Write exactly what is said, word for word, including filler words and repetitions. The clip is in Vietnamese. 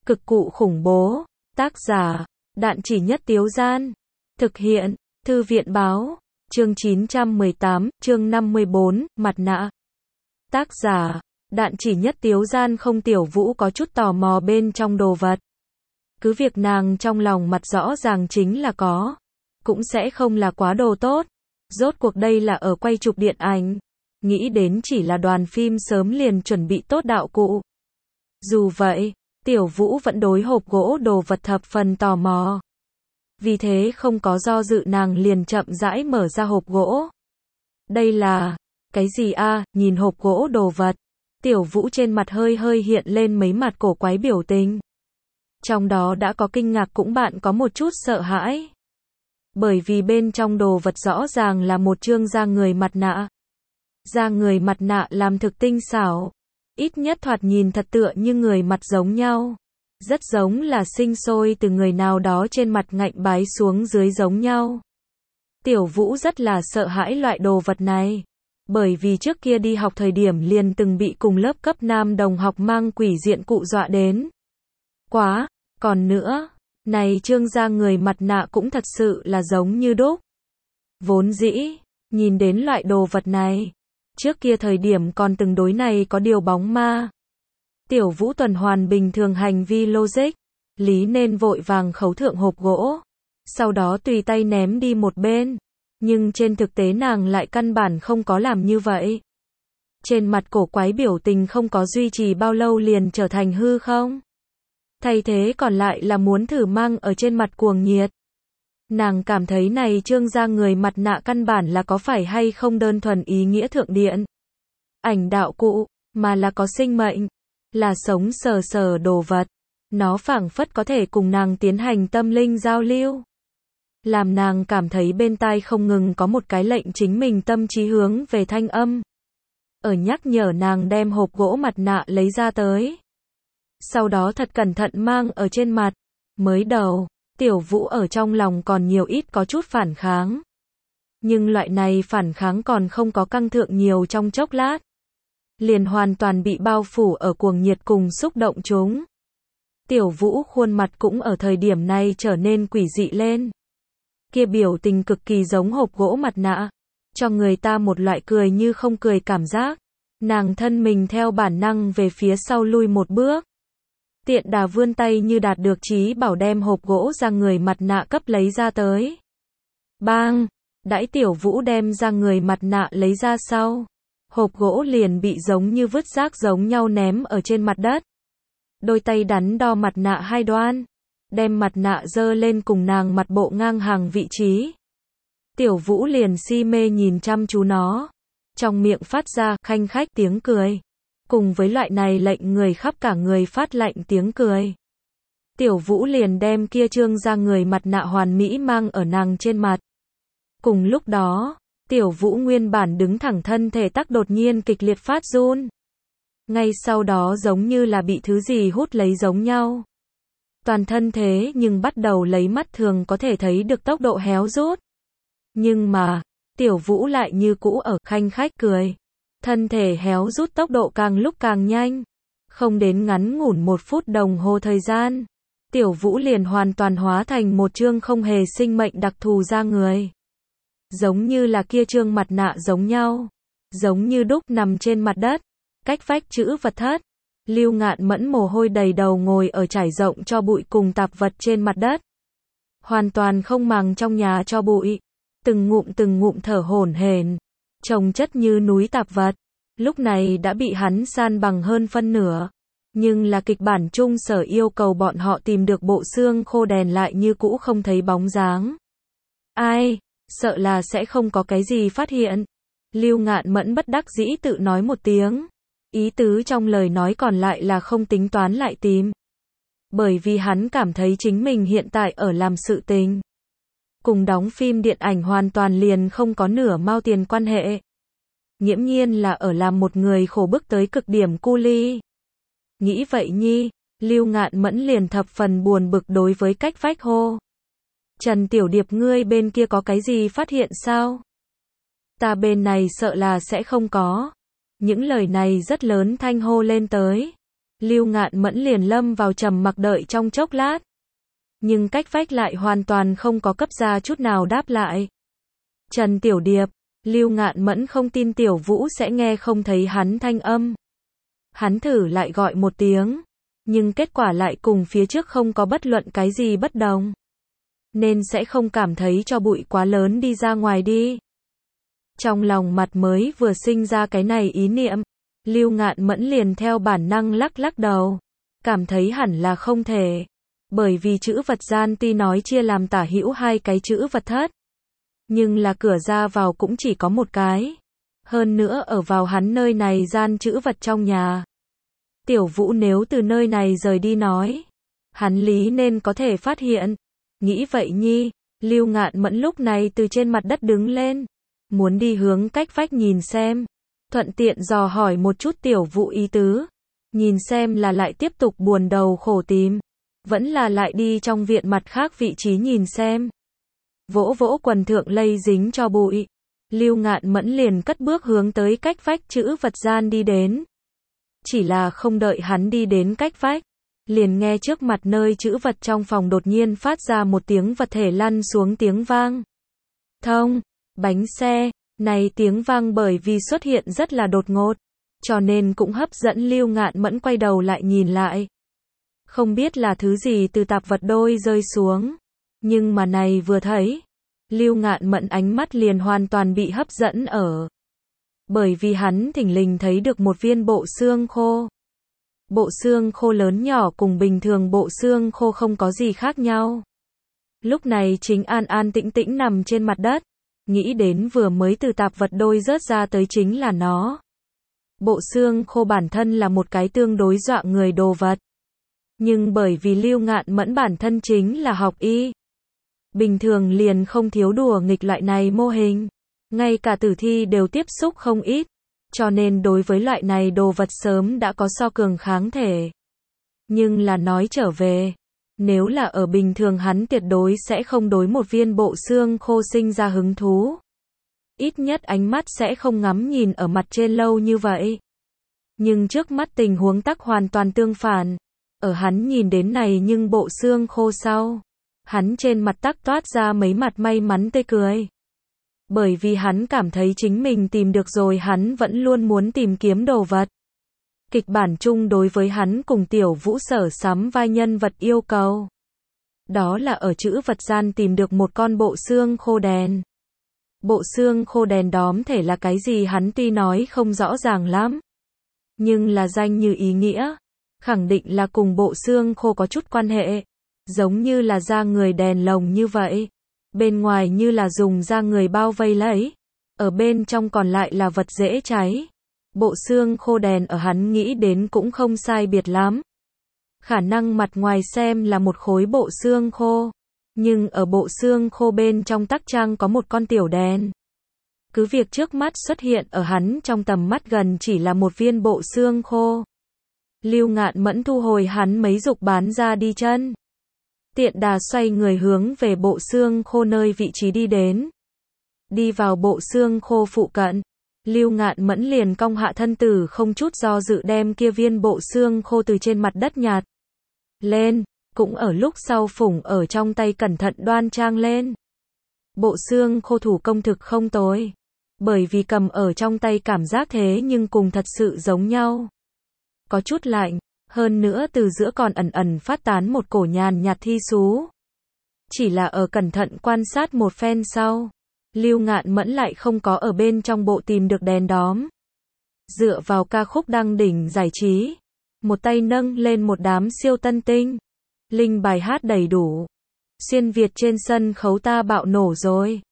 Cực cụ khủng bố. Tác giả, Đạn Chỉ Nhất Tiếu Gian. Thực hiện, Thư viện báo. Chương chín trăm mười tám, chương năm mươi bốn, mặt nạ. Tác giả, Đạn Chỉ Nhất Tiếu Gian. Không, Tiểu Vũ có chút tò mò bên trong đồ vật. Cứ việc nàng trong lòng mặt rõ ràng chính là có, cũng sẽ không là quá đồ tốt. Rốt cuộc đây là ở quay chụp điện ảnh. Nghĩ đến chỉ là đoàn phim sớm liền chuẩn bị tốt đạo cụ. Dù vậy, Tiểu Vũ vẫn đối hộp gỗ đồ vật thập phần tò mò. Vì thế không có do dự, nàng liền chậm rãi mở ra hộp gỗ. Đây là cái gì a? Nhìn hộp gỗ đồ vật, Tiểu Vũ trên mặt hơi hơi hiện lên mấy mặt cổ quái biểu tình. Trong đó đã có kinh ngạc, cũng bạn có một chút sợ hãi. Bởi vì bên trong đồ vật rõ ràng là một chương da người mặt nạ. Da người mặt nạ làm thực tinh xảo, ít nhất thoạt nhìn thật tựa như người mặt giống nhau. Rất giống là sinh sôi từ người nào đó trên mặt ngạnh bái xuống dưới giống nhau. Tiểu Vũ rất là sợ hãi loại đồ vật này. Bởi vì trước kia đi học thời điểm liền từng bị cùng lớp cấp nam đồng học mang quỷ diện cụ dọa đến. Quá, còn nữa, này trương da người mặt nạ cũng thật sự là giống như đúc. Vốn dĩ, nhìn đến loại đồ vật này, trước kia thời điểm còn từng đối này có điều bóng ma. Tiểu Vũ tuần hoàn bình thường hành vi logic, lý nên vội vàng khấu thượng hộp gỗ, sau đó tùy tay ném đi một bên. Nhưng trên thực tế nàng lại căn bản không có làm như vậy. Trên mặt cổ quái biểu tình không có duy trì bao lâu liền trở thành hư không. Thay thế còn lại là muốn thử mang ở trên mặt cuồng nhiệt. Nàng cảm thấy này trương da người mặt nạ căn bản là có phải hay không đơn thuần ý nghĩa thượng điện ảnh đạo cụ, mà là có sinh mệnh, là sống sờ sờ đồ vật. Nó phảng phất có thể cùng nàng tiến hành tâm linh giao lưu. Làm nàng cảm thấy bên tai không ngừng có một cái lệnh chính mình tâm trí hướng về thanh âm. Ở nhắc nhở nàng đem hộp gỗ mặt nạ lấy ra tới. Sau đó thật cẩn thận mang ở trên mặt. Mới đầu, Tiểu Vũ ở trong lòng còn nhiều ít có chút phản kháng. Nhưng loại này phản kháng còn không có căng thượng nhiều trong chốc lát. Liền hoàn toàn bị bao phủ ở cuồng nhiệt cùng xúc động chúng. Tiểu Vũ khuôn mặt cũng ở thời điểm này trở nên quỷ dị lên. Kia biểu tình cực kỳ giống hộp gỗ mặt nạ, cho người ta một loại cười như không cười cảm giác. Nàng thân mình theo bản năng về phía sau lui một bước. Tiện đà vươn tay như đạt được chí bảo đem hộp gỗ da người mặt nạ cấp lấy ra tới. Bang! Đãi Tiểu Vũ đem da người mặt nạ lấy ra sau, hộp gỗ liền bị giống như vứt rác giống nhau ném ở trên mặt đất. Đôi tay đắn đo mặt nạ hai đoan, đem mặt nạ dơ lên cùng nàng mặt bộ ngang hàng vị trí. Tiểu Vũ liền si mê nhìn chăm chú nó, trong miệng phát ra khanh khách tiếng cười. Cùng với loại này lệnh người khắp cả người phát lạnh tiếng cười, Tiểu Vũ liền đem kia trương da người mặt nạ hoàn mỹ mang ở nàng trên mặt. Cùng lúc đó, Tiểu Vũ nguyên bản đứng thẳng thân thể tắc đột nhiên kịch liệt phát run. Ngay sau đó giống như là bị thứ gì hút lấy giống nhau. Toàn thân thế nhưng bắt đầu lấy mắt thường có thể thấy được tốc độ héo rút. Nhưng mà, Tiểu Vũ lại như cũ ở khanh khách cười. Thân thể héo rút tốc độ càng lúc càng nhanh. Không đến ngắn ngủn một phút đồng hồ thời gian, Tiểu Vũ liền hoàn toàn hóa thành một trương không hề sinh mệnh đặc thù da người. Giống như là kia trương mặt nạ giống nhau. Giống như đúc nằm trên mặt đất, cách vách chữ vật thất. Lưu Ngạn Mẫn mồ hôi đầy đầu ngồi ở trải rộng cho bụi cùng tạp vật trên mặt đất. Hoàn toàn không màng trong nhà cho bụi. Từng ngụm từng ngụm thở hổn hển, chồng chất như núi tạp vật. Lúc này đã bị hắn san bằng hơn phân nửa. Nhưng là kịch bản chung sở yêu cầu bọn họ tìm được bộ xương khô đèn lại như cũ không thấy bóng dáng. Ai, sợ là sẽ không có cái gì phát hiện. Lưu Ngạn Mẫn bất đắc dĩ tự nói một tiếng. Ý tứ trong lời nói còn lại là không tính toán lại tìm. Bởi vì hắn cảm thấy chính mình hiện tại ở làm sự tình cùng đóng phim điện ảnh hoàn toàn liền không có nửa mao tiền quan hệ. Nghiễm nhiên là ở làm một người khổ bức tới cực điểm cu ly. Nghĩ vậy nhi, Lưu Ngạn Mẫn liền thập phần buồn bực đối với cách vách hô. Trần Tiểu Điệp, ngươi bên kia có cái gì phát hiện sao? Ta bên này sợ là sẽ không có. Những lời này rất lớn thanh hô lên tới. Lưu Ngạn Mẫn liền lâm vào trầm mặc đợi trong chốc lát. Nhưng cách vách lại hoàn toàn không có cấp ra chút nào đáp lại. Trần Tiểu Điệp, Lưu Ngạn Mẫn không tin Tiểu Vũ sẽ nghe không thấy hắn thanh âm. Hắn thử lại gọi một tiếng, nhưng kết quả lại cùng phía trước không có bất luận cái gì bất đồng. Nên sẽ không cảm thấy cho bụi quá lớn đi ra ngoài đi. Trong lòng mặt mới vừa sinh ra cái này ý niệm, Lưu Ngạn Mẫn liền theo bản năng lắc lắc đầu, cảm thấy hẳn là không thể. Bởi vì chữ vật gian tuy nói chia làm tả hữu hai cái chữ vật thất, nhưng là cửa ra vào cũng chỉ có một cái. Hơn nữa ở vào hắn nơi này gian chữ vật trong nhà. Tiểu Vũ nếu từ nơi này rời đi nói, hắn lý nên có thể phát hiện. Nghĩ vậy nhi, Lưu Ngạn Mẫn lúc này từ trên mặt đất đứng lên, muốn đi hướng cách vách nhìn xem, thuận tiện dò hỏi một chút Tiểu Vũ ý tứ, nhìn xem là lại tiếp tục buồn đầu khổ tìm, vẫn là lại đi trong viện mặt khác vị trí nhìn xem. Vỗ vỗ quần thượng lây dính cho bụi, Lưu Ngạn Mẫn liền cất bước hướng tới cách vách chữ vật gian đi đến. Chỉ là không đợi hắn đi đến cách vách, liền nghe trước mặt nơi chữ vật trong phòng đột nhiên phát ra một tiếng vật thể lăn xuống tiếng vang. Thông, bánh xe, này tiếng vang bởi vì xuất hiện rất là đột ngột, cho nên cũng hấp dẫn Lưu Ngạn Mẫn quay đầu lại nhìn lại. Không biết là thứ gì từ tạp vật đôi rơi xuống, nhưng mà này vừa thấy, Lưu Ngạn Mẫn ánh mắt liền hoàn toàn bị hấp dẫn ở. Bởi vì hắn thình lình thấy được một viên bộ xương khô. Bộ xương khô lớn nhỏ cùng bình thường bộ xương khô không có gì khác nhau. Lúc này chính an an tĩnh tĩnh nằm trên mặt đất, nghĩ đến vừa mới từ tạp vật đôi rớt ra tới chính là nó. Bộ xương khô bản thân là một cái tương đối dọa người đồ vật. Nhưng bởi vì Lưu Ngạn Mẫn bản thân chính là học y, bình thường liền không thiếu đùa nghịch loại này mô hình. Ngay cả tử thi đều tiếp xúc không ít, cho nên đối với loại này đồ vật sớm đã có so cường kháng thể. Nhưng là nói trở về, nếu là ở bình thường hắn tuyệt đối sẽ không đối một viên bộ xương khô sinh ra hứng thú. Ít nhất ánh mắt sẽ không ngắm nhìn ở mặt trên lâu như vậy. Nhưng trước mắt tình huống tắc hoàn toàn tương phản. Ở hắn nhìn đến này nhưng bộ xương khô sau, hắn trên mặt tắc toát ra mấy mặt may mắn tươi cười. Bởi vì hắn cảm thấy chính mình tìm được rồi hắn vẫn luôn muốn tìm kiếm đồ vật. Kịch bản chung đối với hắn cùng Tiểu Vũ sở sắm vai nhân vật yêu cầu. Đó là ở chữ vật gian tìm được một con bộ xương khô đèn. Bộ xương khô đèn đóm thể là cái gì hắn tuy nói không rõ ràng lắm. Nhưng là danh như ý nghĩa. Khẳng định là cùng bộ xương khô có chút quan hệ. Giống như là da người đèn lồng như vậy. Bên ngoài như là dùng da người bao vây lấy. Ở bên trong còn lại là vật dễ cháy. Bộ xương khô đèn ở hắn nghĩ đến cũng không sai biệt lắm. Khả năng mặt ngoài xem là một khối bộ xương khô. Nhưng ở bộ xương khô bên trong tắc trang có một con tiểu đèn. Cứ việc trước mắt xuất hiện ở hắn trong tầm mắt gần chỉ là một viên bộ xương khô. Lưu Ngạn Mẫn thu hồi hắn mấy dục bán ra đi chân. Tiện đà xoay người hướng về bộ xương khô nơi vị trí đi đến. Đi vào bộ xương khô phụ cận. Lưu Ngạn Mẫn liền cong hạ thân tử không chút do dự đem kia viên bộ xương khô từ trên mặt đất nhặt lên, cũng ở lúc sau phủng ở trong tay cẩn thận đoan trang lên. Bộ xương khô thủ công thực không tồi, bởi vì cầm ở trong tay cảm giác thế nhưng cùng thật sự giống nhau. Có chút lạnh, hơn nữa từ giữa còn ẩn ẩn phát tán một cổ nhàn nhạt thi xú. Chỉ là ở cẩn thận quan sát một phen sau, Lưu Ngạn Mẫn lại không có ở bên trong bộ tìm được đèn đóm. Dựa vào ca khúc đăng đỉnh giải trí, một tay nâng lên một đám siêu tân tinh, linh bài hát đầy đủ. Xuyên Việt trên sân khấu ta bạo nổ rồi.